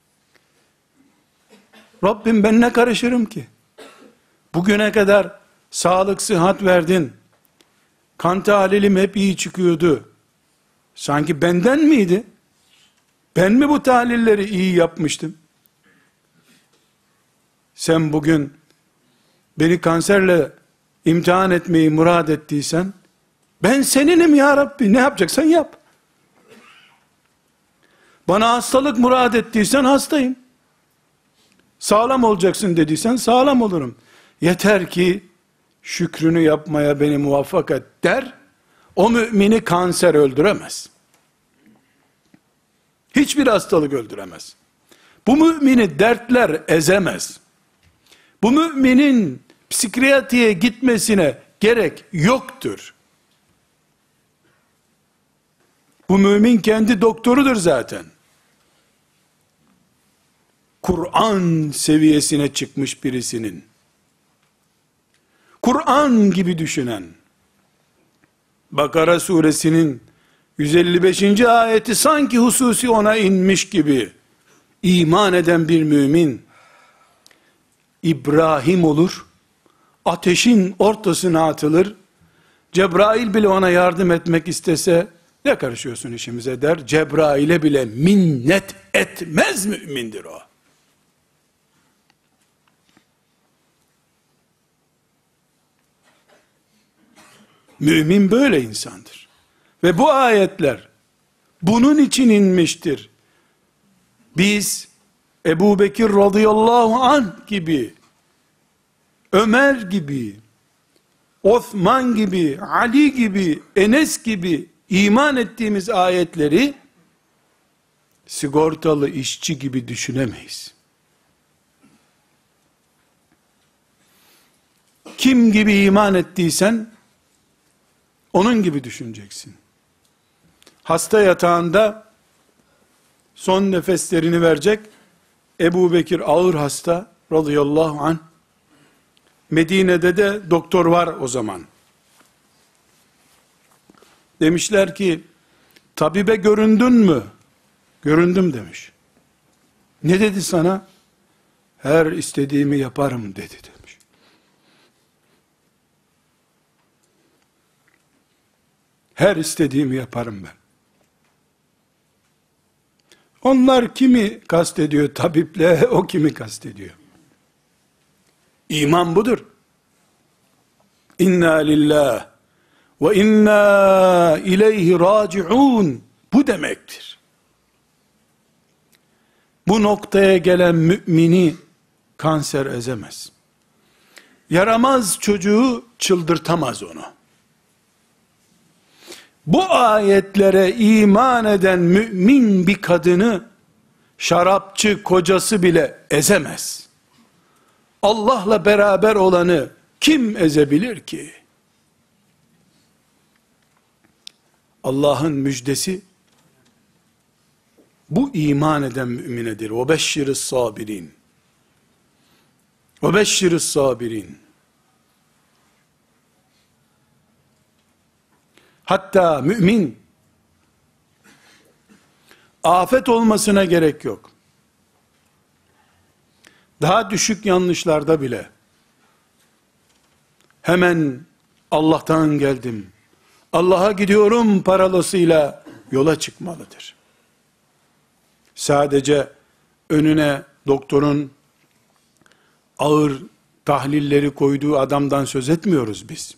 Rabbim ben ne karışırım ki? Bugüne kadar sağlık, sıhhat verdin. Kan tahlilim hep iyi çıkıyordu. Sanki benden miydi? Ben mi bu tahlilleri iyi yapmıştım? Sen bugün beni kanserle imtihan etmeyi murad ettiysen, ben seninim ya Rabbi, ne yapacaksan yap. Bana hastalık murad ettiysen hastayım. Sağlam olacaksın dediysen sağlam olurum. Yeter ki şükrünü yapmaya beni muvaffak et der, o mümini kanser öldüremez. Hiçbir hastalık öldüremez. Bu mümini dertler ezemez. Bu müminin psikiyatriye gitmesine gerek yoktur. Bu mümin kendi doktorudur zaten. Kur'an seviyesine çıkmış birisinin, Kur'an gibi düşünen, Bakara suresinin 155. ayeti sanki hususi ona inmiş gibi iman eden bir mümin, İbrahim olur, ateşin ortasına atılır. Cebrail bile ona yardım etmek istese, ne karışıyorsun işimize der. Cebrail'e bile minnet etmez mümindir o. Mümin böyle insandır. Ve bu ayetler bunun için inmiştir. Biz Ebu Bekir radıyallahu anh gibi, Ömer gibi, Osman gibi, Ali gibi, Enes gibi iman ettiğimiz ayetleri sigortalı işçi gibi düşünemeyiz. Kim gibi iman ettiysen onun gibi düşüneceksin. Hasta yatağında son nefeslerini verecek Ebu Bekir ağır hasta radıyallahu anh. Medine'de de doktor var o zaman. Demişler ki, tabibe göründün mü? Göründüm demiş. Ne dedi sana? Her istediğimi yaparım dedi demiş. Her istediğimi yaparım ben. Onlar kimi kastediyor tabiple, o kimi kastediyor? İman budur. İnna lillah ve inna ileyhi raciun. Bu demektir. Bu noktaya gelen mümini kanser ezemez. Yaramaz çocuğu çıldırtamaz onu. Bu ayetlere iman eden mümin bir kadını şarapçı kocası bile ezemez. Allah'la beraber olanı kim ezebilir ki? Allah'ın müjdesi bu iman eden müminedir. وَبَشِّرِ الصَّابِرِينَ وَبَشِّرِ الصَّابِرِينَ. Hatta mümin afet olmasına gerek yok. Daha düşük yanlışlarda bile hemen Allah'tan geldim, Allah'a gidiyorum parolasıyla yola çıkmalıdır. Sadece önüne doktorun ağır tahlilleri koyduğu adamdan söz etmiyoruz biz.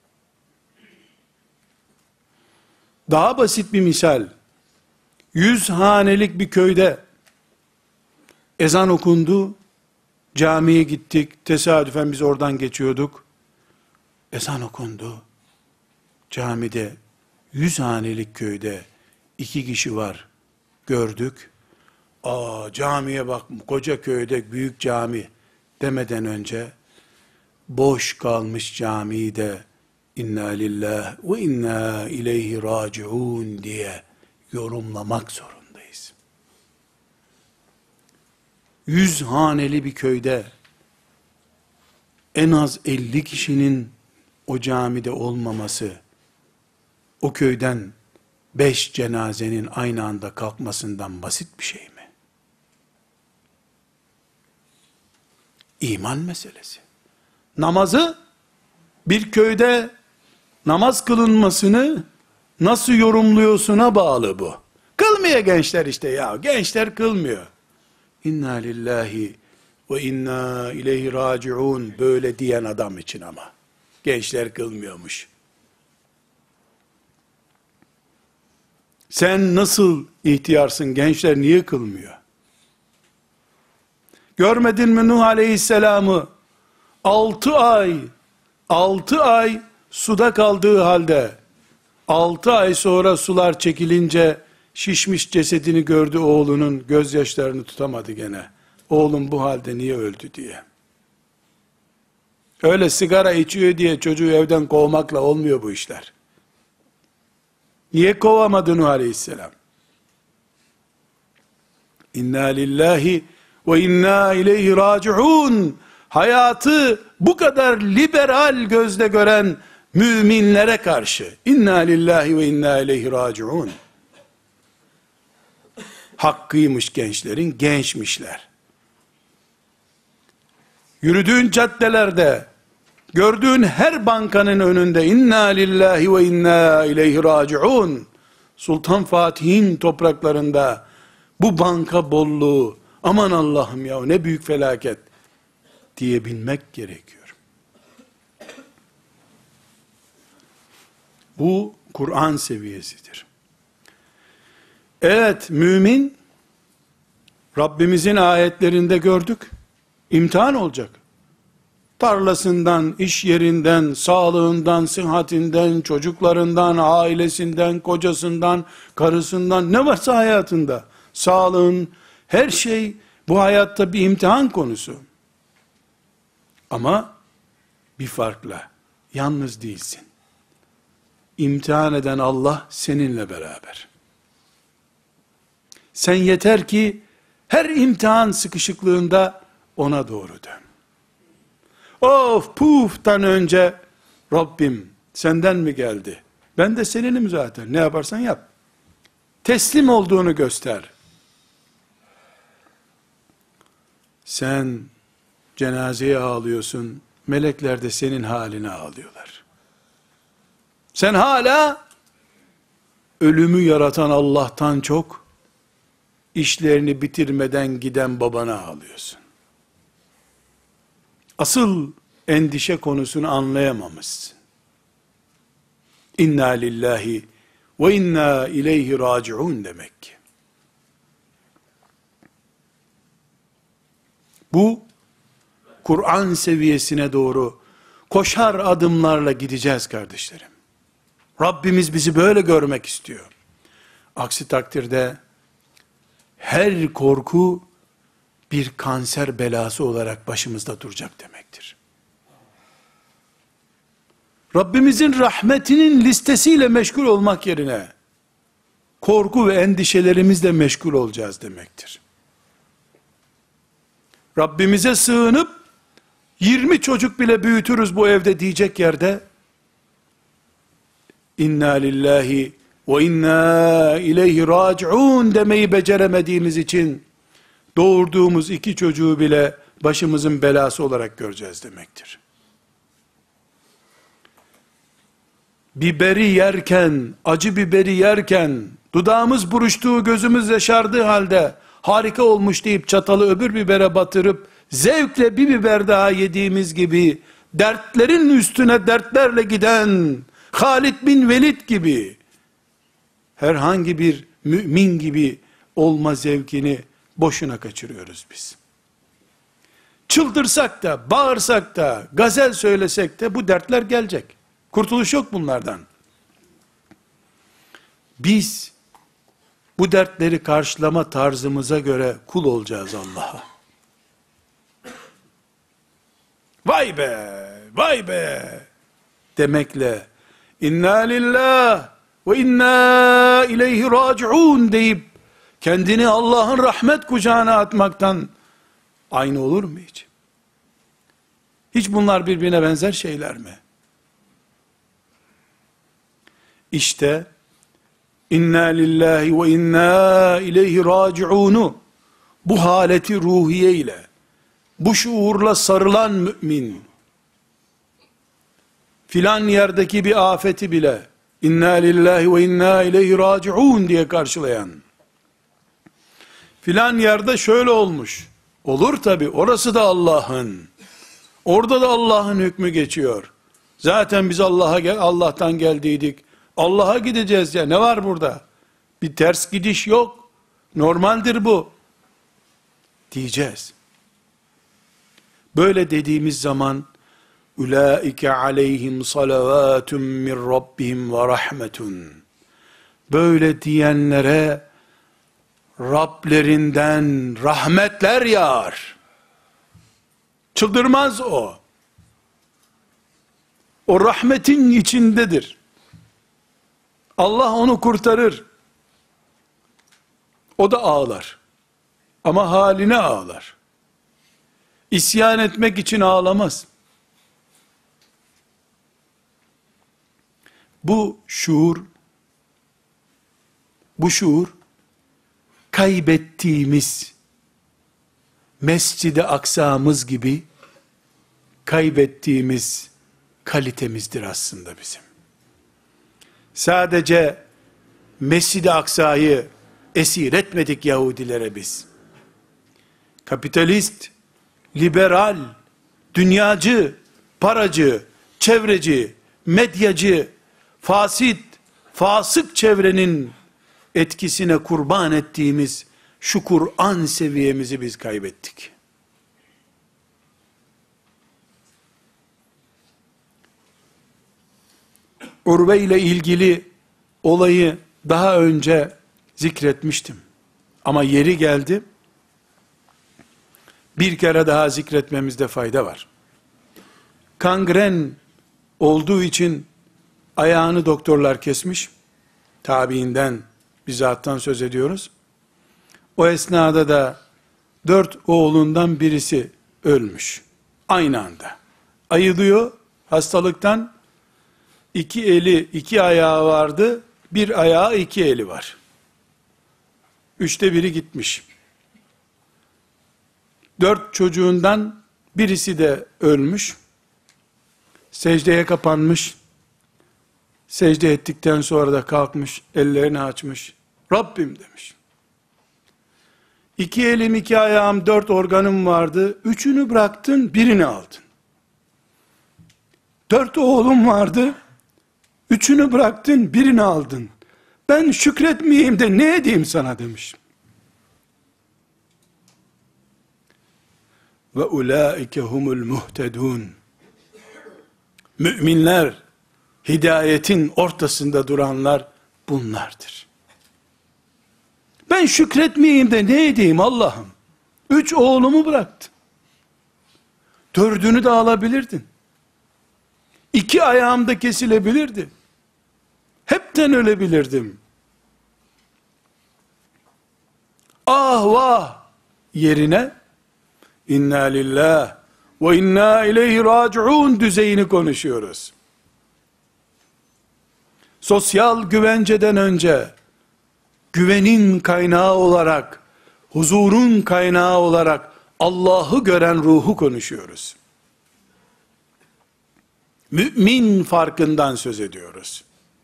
Daha basit bir misal, 100 hanelik bir köyde ezan okundu, camiye gittik, tesadüfen biz oradan geçiyorduk, ezan okundu, camide 100 hanelik köyde 2 kişi var, gördük, camiye bak, koca köyde büyük cami demeden önce, boş kalmış camiyi de, İnna lillah ve inna ileyhi raciun diye yorumlamak zorundayız. 100 haneli bir köyde en az 50 kişinin o camide olmaması, o köyden 5 cenazenin aynı anda kalkmasından basit bir şey mi? İman meselesi. Namazı bir köyde namaz kılınmasını nasıl yorumluyorsuna bağlı bu. Kılmıyor gençler işte ya. Gençler kılmıyor. İnna lillahi ve inna ileyhi raciun böyle diyen adam için ama. Gençler kılmıyormuş. Sen nasıl ihtiyarsın, gençler niye kılmıyor? Görmedin mi Nuh Aleyhisselam'ı 6 ay suda kaldığı halde 6 ay sonra sular çekilince şişmiş cesedini gördü oğlunun, gözyaşlarını tutamadı gene. Oğlum bu halde niye öldü diye. Öyle sigara içiyor diye çocuğu evden kovmakla olmuyor bu işler. Niye kovamadı Nuh Aleyhisselam? İnna lillahi ve inna ileyhi raciun. Hayatı bu kadar liberal gözle gören müminlere karşı inna lillahi ve inna ileyhi raciun. Hakkıymış gençlerin, gençmişler. Yürüdüğün caddelerde gördüğün her bankanın önünde inna lillahi ve inna ileyhi raciun, Sultan Fatih'in topraklarında bu banka bolluğu, aman Allah'ım ya ne büyük felaket diyebilmek gerekiyor. Bu Kur'an seviyesidir. Evet, mümin Rabbimizin ayetlerinde gördük, imtihan olacak. Tarlasından, iş yerinden, sağlığından, sıhhatinden, çocuklarından, ailesinden, kocasından, karısından, ne varsa hayatında, sağlığın, her şey bu hayatta bir imtihan konusu. Ama bir farkla, yalnız değilsin. İmtihan eden Allah seninle beraber. Sen yeter ki her imtihan sıkışıklığında ona doğru dön. Of puftan önce Rabbim senden mi geldi? Ben de seninim zaten. Ne yaparsan yap. Teslim olduğunu göster. Sen cenazeye ağlıyorsun. Melekler de senin haline ağlıyorlar. Sen hala ölümü yaratan Allah'tan çok işlerini bitirmeden giden babana ağlıyorsun. Asıl endişe konusunu anlayamamışsın. İnna lillahi ve inna ileyhi raciun demek ki. Bu Kur'an seviyesine doğru koşar adımlarla gideceğiz kardeşlerim. Rabbimiz bizi böyle görmek istiyor. Aksi takdirde her korku bir kanser belası olarak başımızda duracak demektir. Rabbimizin rahmetinin listesiyle meşgul olmak yerine korku ve endişelerimizle meşgul olacağız demektir. Rabbimize sığınıp 20 çocuk bile büyütürüz bu evde diyecek yerde inna lillahi ve inna ileyhi raciun demeyi beceremediğimiz için doğurduğumuz 2 çocuğu bile başımızın belası olarak göreceğiz demektir. Biberi yerken, acı biberi yerken, dudağımız buruştuğu, gözümüz yaşardığı halde, harika olmuş deyip çatalı öbür bibere batırıp, zevkle bir biber daha yediğimiz gibi, dertlerin üstüne dertlerle giden, Halid bin Velid gibi, herhangi bir mümin gibi olma zevkini boşuna kaçırıyoruz biz. Çıldırsak da, bağırsak da, gazel söylesek de bu dertler gelecek. Kurtuluş yok bunlardan. Biz bu dertleri karşılama tarzımıza göre kul olacağız Allah'a. Vay be, vay be demekle inna lillah ve inna ileyhi raciun deyip kendini Allah'ın rahmet kucağına atmaktan aynı olur mu hiç? Hiç bunlar birbirine benzer şeyler mi? İşte inna lillahi ve inna ileyhi raciunu bu haleti ruhiye ile, bu şuurla sarılan mümin, filan yerdeki bir afeti bile inna lillahi ve inna ileyhi raciun diye karşılayan, filan yerde şöyle olmuş, olur tabi, orası da Allah'ın, orada da Allah'ın hükmü geçiyor. Zaten biz Allah'tan geldiydik, Allah'a gideceğiz ya, ne var burada? Bir ters gidiş yok, normaldir bu diyeceğiz. Böyle dediğimiz zaman ulaike aleyhim salavatun min rabbihim ve rahmetun, böyle diyenlere Rablerinden rahmetler yağar. Çıldırmaz o. O rahmetin içindedir. Allah onu kurtarır. O da ağlar. Ama haline ağlar. İsyan etmek için ağlamaz. Bu şuur kaybettiğimiz Mescid-i Aksa'mız gibi kaybettiğimiz kalitemizdir aslında bizim. Sadece Mescid-i Aksa'yı esir etmedik Yahudilere biz. Kapitalist, liberal, dünyacı, paracı, çevreci, medyacı, fasit, fasık çevrenin etkisine kurban ettiğimiz şu Kur'an seviyemizi biz kaybettik. Urve ile ilgili olayı daha önce zikretmiştim. Ama yeri geldi, bir kere daha zikretmemizde fayda var. Kangren olduğu için ayağını doktorlar kesmiş. Tabiinden, bizzattan söz ediyoruz. O esnada da 4 oğlundan birisi ölmüş. Aynı anda. Ayılıyor hastalıktan. 2 eli, 2 ayağı vardı. Bir ayağı, 2 eli var. 3'te biri gitmiş. 4 çocuğundan birisi de ölmüş. Secdeye kapanmış. Secde ettikten sonra da kalkmış, ellerini açmış. Rabbim demiş. 2 elim, 2 ayağım, 4 organım vardı. 3'ünü bıraktın, birini aldın. 4 oğlum vardı. 3'ünü bıraktın, birini aldın. Ben şükretmeyeyim de ne edeyim sana demiş. Ve ulaike humul muhtedun. Müminler, hidayetin ortasında duranlar bunlardır. Ben şükretmeyeyim de ne edeyim Allah'ım? 3 oğlumu bıraktın. 4'ünü de alabilirdin. 2 ayağım da kesilebilirdi. Hepten ölebilirdim. Ah vah yerine inna lillah ve inna ileyhi raciun düzeyini konuşuyoruz. Sosyal güvenceden önce güvenin kaynağı olarak, huzurun kaynağı olarak Allah'ı gören ruhu konuşuyoruz. Mümin farkından söz ediyoruz.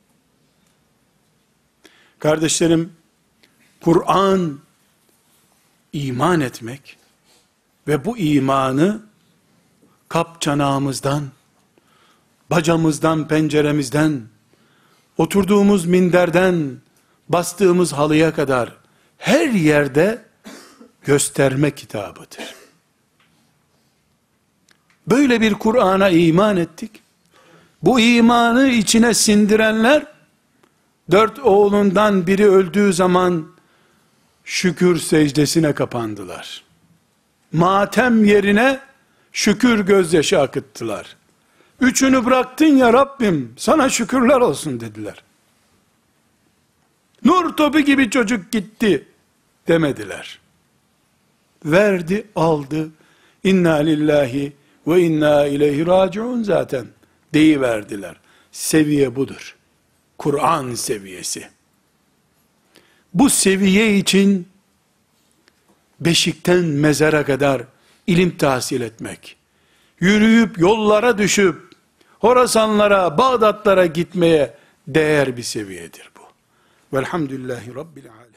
Kardeşlerim, Kur'an iman etmek ve bu imanı kap çanağımızdan, bacamızdan, penceremizden, oturduğumuz minderden, bastığımız halıya kadar her yerde gösterme kitabıdır. Böyle bir Kur'an'a iman ettik. Bu imanı içine sindirenler, 4 oğlundan biri öldüğü zaman şükür secdesine kapandılar. Matem yerine şükür gözyaşı akıttılar. 3'ünü bıraktın ya Rabbim, sana şükürler olsun dediler. Nur topu gibi çocuk gitti demediler. Verdi, aldı. İnna lillahi ve inna ileyhi raciun zaten deyiverdiler. Seviye budur. Kur'an seviyesi. Bu seviye için beşikten mezara kadar ilim tahsil etmek, yürüyüp yollara düşüp Horasanlara, Bağdatlara gitmeye değer bir seviyedir bu. Velhamdülillahi Rabbil alemin.